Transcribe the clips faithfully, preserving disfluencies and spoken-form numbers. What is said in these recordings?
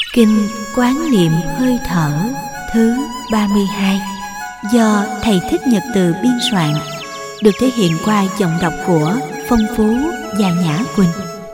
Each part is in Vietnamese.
Kinh Quán Niệm Hơi Thở thứ ba mươi hai do Thầy Thích Nhật Từ biên soạn, được thể hiện qua giọng đọc của Phong Phú và Nhã Quỳnh.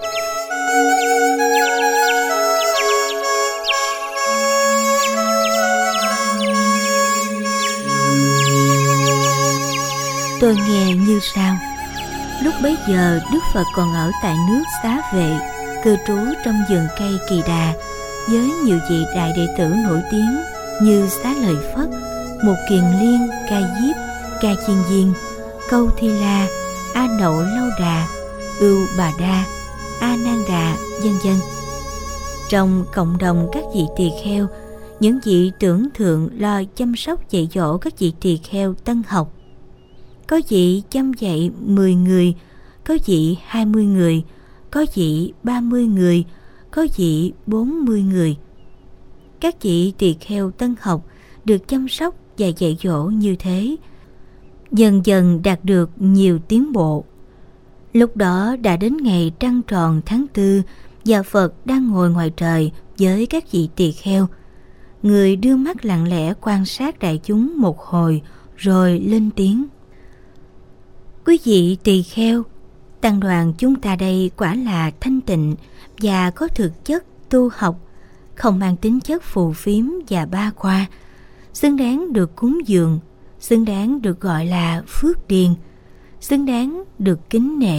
Tôi nghe như sau. Lúc bấy giờ Đức Phật còn ở tại nước Xá Vệ, cư trú trong vườn cây Kỳ Đà, với nhiều vị đại đệ tử nổi tiếng như Xá Lợi Phất, Mục Kiền Liên, Ca Diếp, Ca Chiên Viên, Câu Thi La, A Nậu Lâu Đà, Ưu Bà Đa, A Nan Đà, vân vân. Trong cộng đồng các vị tỳ kheo, những vị tưởng thượng lo chăm sóc dạy dỗ các vị tỳ kheo tân học. Có vị chăm dạy mười người, có vị hai mươi người, có vị ba mươi người, có vị bốn mươi người. Các vị tỳ kheo tân học được chăm sóc và dạy dỗ như thế, dần dần đạt được nhiều tiến bộ. Lúc đó đã đến ngày trăng tròn tháng tư, và Phật đang ngồi ngoài trời với các vị tỳ kheo. Người đưa mắt lặng lẽ quan sát đại chúng một hồi, rồi lên tiếng: Quý vị tỳ kheo, tăng đoàn chúng ta đây quả là thanh tịnh và có thực chất tu học, không mang tính chất phù phiếm và ba khoa, xứng đáng được cúng dường, xứng đáng được gọi là phước điền, xứng đáng được kính nể.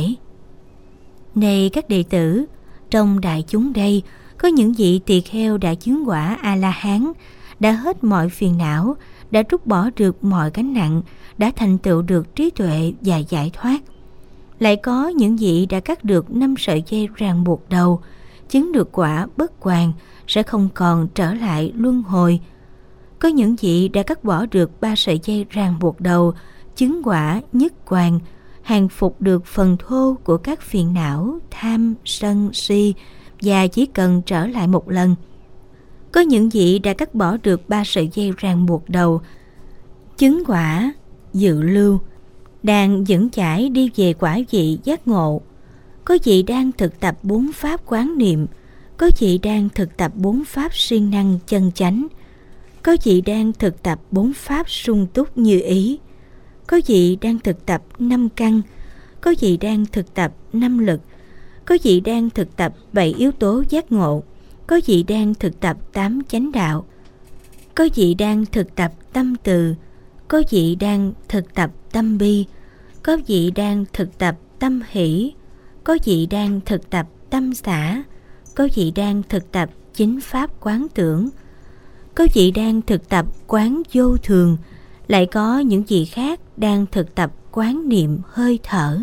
Này các đệ tử, trong đại chúng đây có những vị tỳ kheo đã chứng quả A-la-hán, đã hết mọi phiền não, đã trút bỏ được mọi gánh nặng, đã thành tựu được trí tuệ và giải thoát. Lại có những vị đã cắt được năm sợi dây ràng buộc đầu, chứng được quả bất hoàn, sẽ không còn trở lại luân hồi. Có những vị đã cắt bỏ được ba sợi dây ràng buộc đầu, chứng quả nhất hoàn, hàng phục được phần thô của các phiền não, tham, sân, si, và chỉ cần trở lại một lần. Có những vị đã cắt bỏ được ba sợi dây ràng buộc đầu, chứng quả dự lưu, đang vững chãi đi về quả vị giác ngộ. Có vị đang thực tập bốn pháp quán niệm, có vị đang thực tập bốn pháp siêng năng chân chánh, có vị đang thực tập bốn pháp sung túc như ý, có vị đang thực tập năm căn, có vị đang thực tập năm lực, có vị đang thực tập bảy yếu tố giác ngộ, có vị đang thực tập tám chánh đạo, có vị đang thực tập tâm từ, có vị đang thực tập tâm bi, có vị đang thực tập tâm hỷ, có vị đang thực tập tâm xả, có vị đang thực tập chính pháp quán tưởng, có vị đang thực tập quán vô thường, lại có những vị khác đang thực tập quán niệm hơi thở.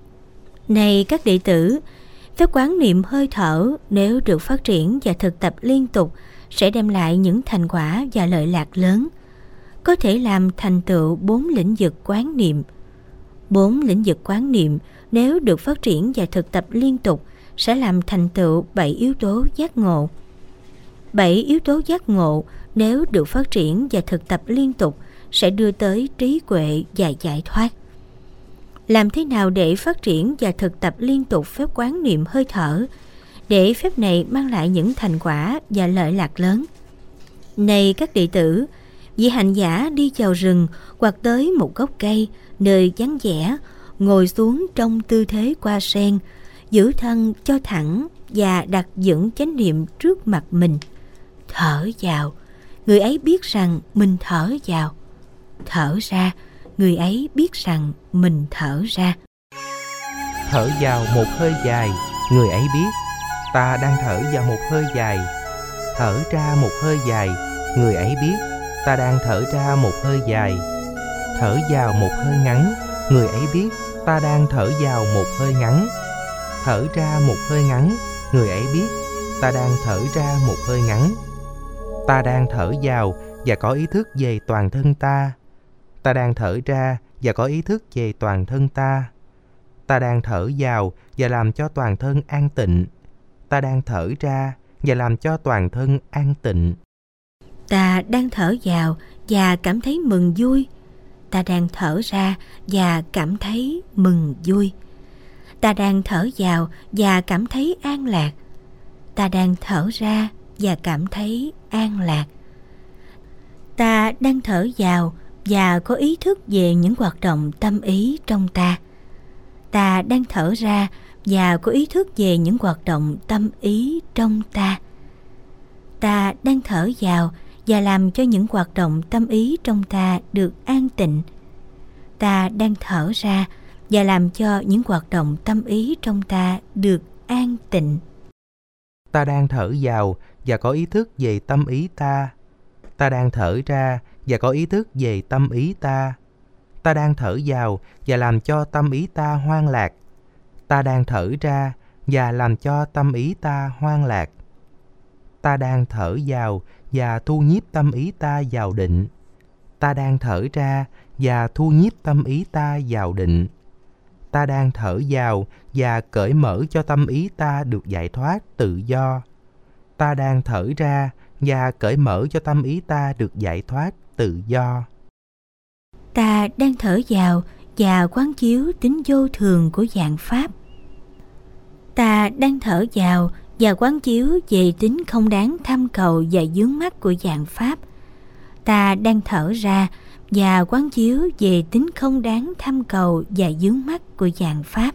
Này các đệ tử, phép quán niệm hơi thở nếu được phát triển và thực tập liên tục sẽ đem lại những thành quả và lợi lạc lớn, có thể làm thành tựu bốn lĩnh vực quán niệm. Bốn lĩnh vực quán niệm nếu được phát triển và thực tập liên tục sẽ làm thành tựu bảy yếu tố giác ngộ. Bảy yếu tố giác ngộ nếu được phát triển và thực tập liên tục sẽ đưa tới trí huệ và giải thoát. Làm thế nào để phát triển và thực tập liên tục phép quán niệm hơi thở, để phép này mang lại những thành quả và lợi lạc lớn? Này các đệ tử, vị hành giả đi vào rừng hoặc tới một gốc cây nơi vắng vẻ, ngồi xuống trong tư thế hoa sen, giữ thân cho thẳng và đặt vững chánh niệm trước mặt mình. Thở vào, người ấy biết rằng mình thở vào. Thở ra, người ấy biết rằng mình thở ra. Thở vào một hơi dài, người ấy biết ta đang thở vào một hơi dài. Thở ra một hơi dài, người ấy biết ta đang thở ra một hơi dài. Thở vào một hơi ngắn, người ấy biết ta đang thở vào một hơi ngắn. Thở ra một hơi ngắn, người ấy biết ta đang thở ra một hơi ngắn. Ta đang thở vào và có ý thức về toàn thân ta. Ta đang thở ra và có ý thức về toàn thân ta. Ta đang thở vào và làm cho toàn thân an tịnh. Ta đang thở ra và làm cho toàn thân an tịnh. Ta đang thở vào và cảm thấy mừng vui. Ta đang thở ra và cảm thấy mừng vui. Ta đang thở vào và cảm thấy an lạc. Ta đang thở ra và cảm thấy an lạc. Ta đang thở vào và có ý thức về những hoạt động tâm ý trong ta. Ta đang thở ra và có ý thức về những hoạt động tâm ý trong ta. Ta đang thở vào và làm cho những hoạt động tâm ý trong ta được an tịnh. Ta đang thở ra và làm cho những hoạt động tâm ý trong ta được an tịnh. Ta đang thở vào và có ý thức về tâm ý ta. Ta đang thở ra và có ý thức về tâm ý ta. Ta đang thở vào và làm cho tâm ý ta hoan lạc. Ta đang thở ra và làm cho tâm ý ta hoan lạc. Ta đang thở vào và thu nhiếp tâm ý ta vào định. Ta đang thở ra và thu nhiếp tâm ý ta vào định. Ta đang thở vào và cởi mở cho tâm ý ta được giải thoát tự do. Ta đang thở ra và cởi mở cho tâm ý ta được giải thoát tự do. Ta đang thở vào và quán chiếu tính vô thường của vạn pháp. Ta đang thở vào và quán chiếu về tính không đáng tham cầu và vướng mắc của vạn pháp. Ta đang thở ra và quán chiếu về tính không đáng tham cầu và vướng mắc của vạn pháp.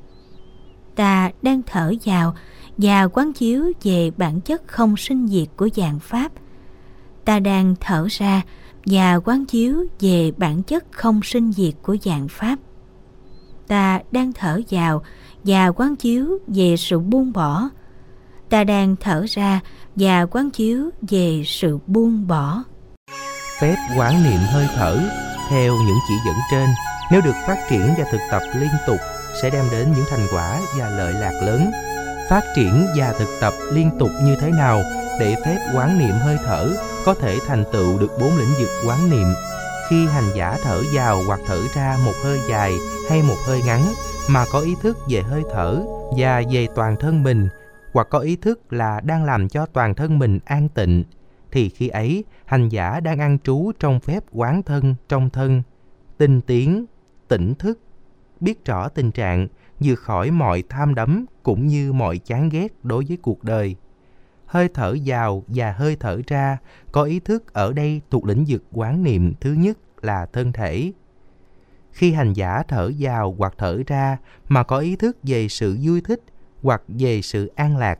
Ta đang thở vào và quán chiếu về bản chất không sinh diệt của vạn pháp. Ta đang thở ra và quán chiếu về bản chất không sinh diệt của vạn pháp. Ta đang thở vào và quán chiếu về sự buông bỏ. Ta đang thở ra và quán chiếu về sự buông bỏ. Phép quán niệm hơi thở theo những chỉ dẫn trên, nếu được phát triển và thực tập liên tục, sẽ đem đến những thành quả và lợi lạc lớn. Phát triển và thực tập liên tục như thế nào để phép quán niệm hơi thở có thể thành tựu được bốn lĩnh vực quán niệm? Khi hành giả thở vào hoặc thở ra một hơi dài hay một hơi ngắn mà có ý thức về hơi thở và về toàn thân mình, hoặc có ý thức là đang làm cho toàn thân mình an tịnh, thì khi ấy hành giả đang an trú trong phép quán thân trong thân, tinh tiến, tỉnh thức, biết rõ tình trạng, vượt khỏi mọi tham đắm cũng như mọi chán ghét đối với cuộc đời. Hơi thở vào và hơi thở ra có ý thức ở đây thuộc lĩnh vực quán niệm thứ nhất là thân thể. Khi hành giả thở vào hoặc thở ra mà có ý thức về sự vui thích hoặc về sự an lạc,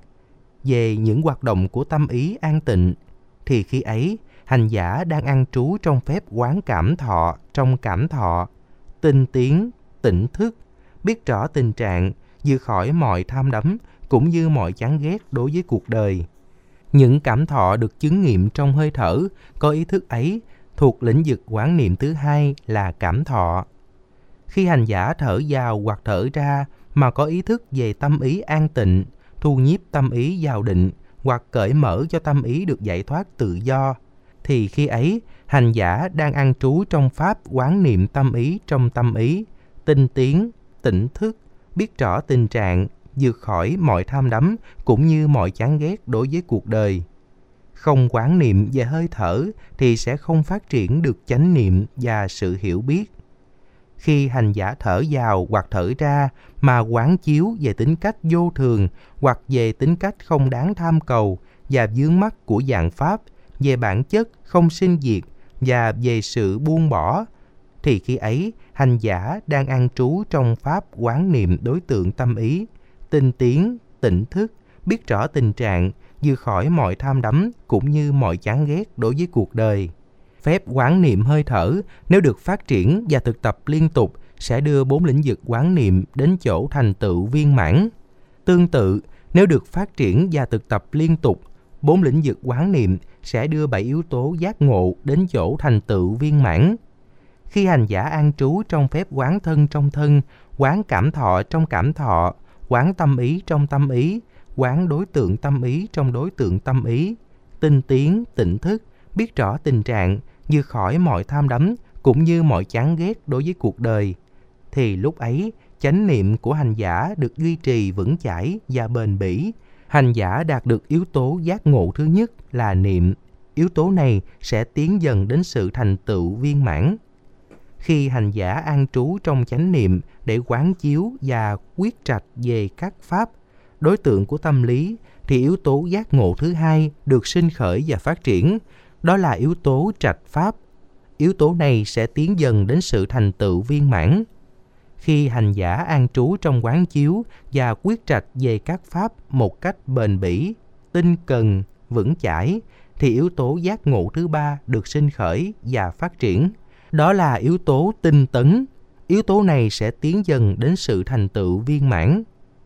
về những hoạt động của tâm ý an tịnh, thì khi ấy hành giả đang an trú trong phép quán cảm thọ trong cảm thọ, tinh tiến, tỉnh thức, biết rõ tình trạng, vượt khỏi mọi tham đắm cũng như mọi chán ghét đối với cuộc đời. Những cảm thọ được chứng nghiệm trong hơi thở có ý thức ấy thuộc lĩnh vực quán niệm thứ hai là cảm thọ. Khi hành giả thở vào hoặc thở ra mà có ý thức về tâm ý an tịnh, thu nhiếp tâm ý vào định hoặc cởi mở cho tâm ý được giải thoát tự do, thì khi ấy hành giả đang an trú trong pháp quán niệm tâm ý trong tâm ý, tinh tiến, tỉnh thức, biết rõ tình trạng, vượt khỏi mọi tham đắm cũng như mọi chán ghét đối với cuộc đời. Không quán niệm về hơi thở thì sẽ không phát triển được chánh niệm và sự hiểu biết. Khi hành giả thở vào hoặc thở ra mà quán chiếu về tính cách vô thường hoặc về tính cách không đáng tham cầu và vướng mắc của vạn pháp, về bản chất không sinh diệt và về sự buông bỏ, thì khi ấy hành giả đang an trú trong pháp quán niệm đối tượng tâm ý, tinh tiến, tỉnh thức, biết rõ tình trạng, vượt khỏi mọi tham đắm cũng như mọi chán ghét đối với cuộc đời. Phép quán niệm hơi thở nếu được phát triển và thực tập liên tục sẽ đưa bốn lĩnh vực quán niệm đến chỗ thành tựu viên mãn. Tương tự, nếu được phát triển và thực tập liên tục, bốn lĩnh vực quán niệm sẽ đưa bảy yếu tố giác ngộ đến chỗ thành tựu viên mãn. Khi hành giả an trú trong phép quán thân trong thân, quán cảm thọ trong cảm thọ, quán tâm ý trong tâm ý, quán đối tượng tâm ý trong đối tượng tâm ý, tinh tiến, tỉnh thức, biết rõ tình trạng, vượt khỏi mọi tham đắm cũng như mọi chán ghét đối với cuộc đời, thì lúc ấy chánh niệm của hành giả được duy trì vững chãi và bền bỉ. Hành giả đạt được yếu tố giác ngộ thứ nhất là niệm. Yếu tố này sẽ tiến dần đến sự thành tựu viên mãn. Khi hành giả an trú trong chánh niệm để quán chiếu và quyết trạch về các pháp, đối tượng của tâm lý thì yếu tố giác ngộ thứ hai được sinh khởi và phát triển, đó là yếu tố trạch pháp. Yếu tố này sẽ tiến dần đến sự thành tựu viên mãn. Khi hành giả an trú trong quán chiếu và quyết trạch về các pháp một cách bền bỉ, tinh cần, vững chãi, thì yếu tố giác ngộ thứ ba được sinh khởi và phát triển. Đó là yếu tố tinh tấn. Yếu tố này sẽ tiến dần đến sự thành tựu viên mãn.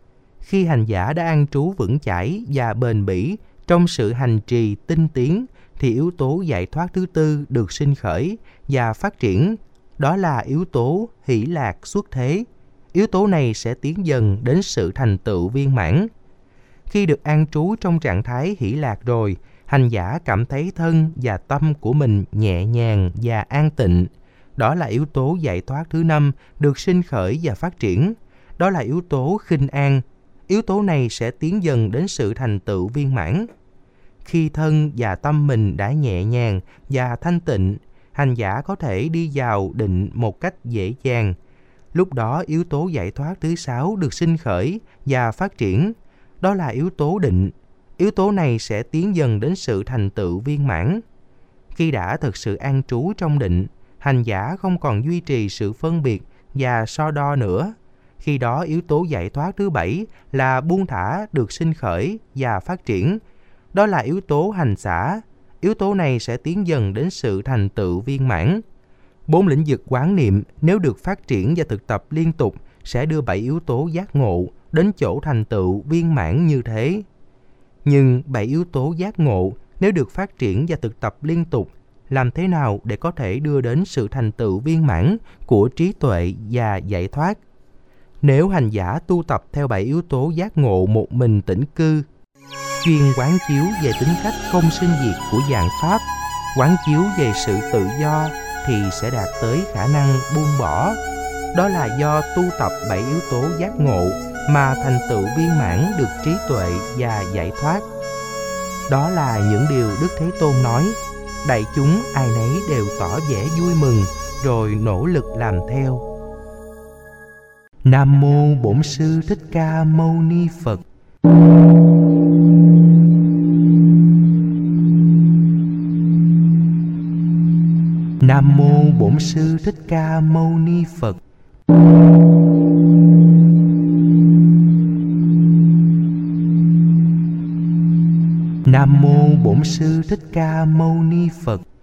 Khi hành giả đã an trú vững chãi và bền bỉ trong sự hành trì tinh tiến, thì yếu tố giải thoát thứ tư được sinh khởi và phát triển. Đó là yếu tố hỷ lạc xuất thế. Yếu tố này sẽ tiến dần đến sự thành tựu viên mãn. Khi được an trú trong trạng thái hỷ lạc rồi, hành giả cảm thấy thân và tâm của mình nhẹ nhàng và an tịnh. Đó là yếu tố giải thoát thứ năm được sinh khởi và phát triển. Đó là yếu tố khinh an. Yếu tố này sẽ tiến dần đến sự thành tựu viên mãn. Khi thân và tâm mình đã nhẹ nhàng và thanh tịnh, hành giả có thể đi vào định một cách dễ dàng. Lúc đó yếu tố giải thoát thứ sáu được sinh khởi và phát triển. Đó là yếu tố định. Yếu tố này sẽ tiến dần đến sự thành tựu viên mãn. Khi đã thực sự an trú trong định, hành giả không còn duy trì sự phân biệt và so đo nữa. Khi đó yếu tố giải thoát thứ bảy là buông thả được sinh khởi và phát triển. Đó là yếu tố hành xả. Yếu tố này sẽ tiến dần đến sự thành tựu viên mãn. Bốn lĩnh vực quán niệm nếu được phát triển và thực tập liên tục sẽ đưa bảy yếu tố giác ngộ đến chỗ thành tựu viên mãn như thế. Nhưng bảy yếu tố giác ngộ nếu được phát triển và thực tập liên tục, làm thế nào để có thể đưa đến sự thành tựu viên mãn của trí tuệ và giải thoát? Nếu hành giả tu tập theo bảy yếu tố giác ngộ một mình tĩnh cư, chuyên quán chiếu về tính cách không sinh diệt của dạng pháp, quán chiếu về sự tự do, thì sẽ đạt tới khả năng buông bỏ. Đó là do tu tập bảy yếu tố giác ngộ mà thành tựu viên mãn được trí tuệ và giải thoát. Đó là những điều Đức Thế Tôn nói. Đại chúng ai nấy đều tỏ vẻ vui mừng rồi nỗ lực làm theo. Nam mô Bổn Sư Thích Ca Mâu Ni Phật. Nam mô Bổn Sư Thích Ca Mâu Ni Phật. Nam mô Bổn Sư Thích Ca Mâu Ni Phật.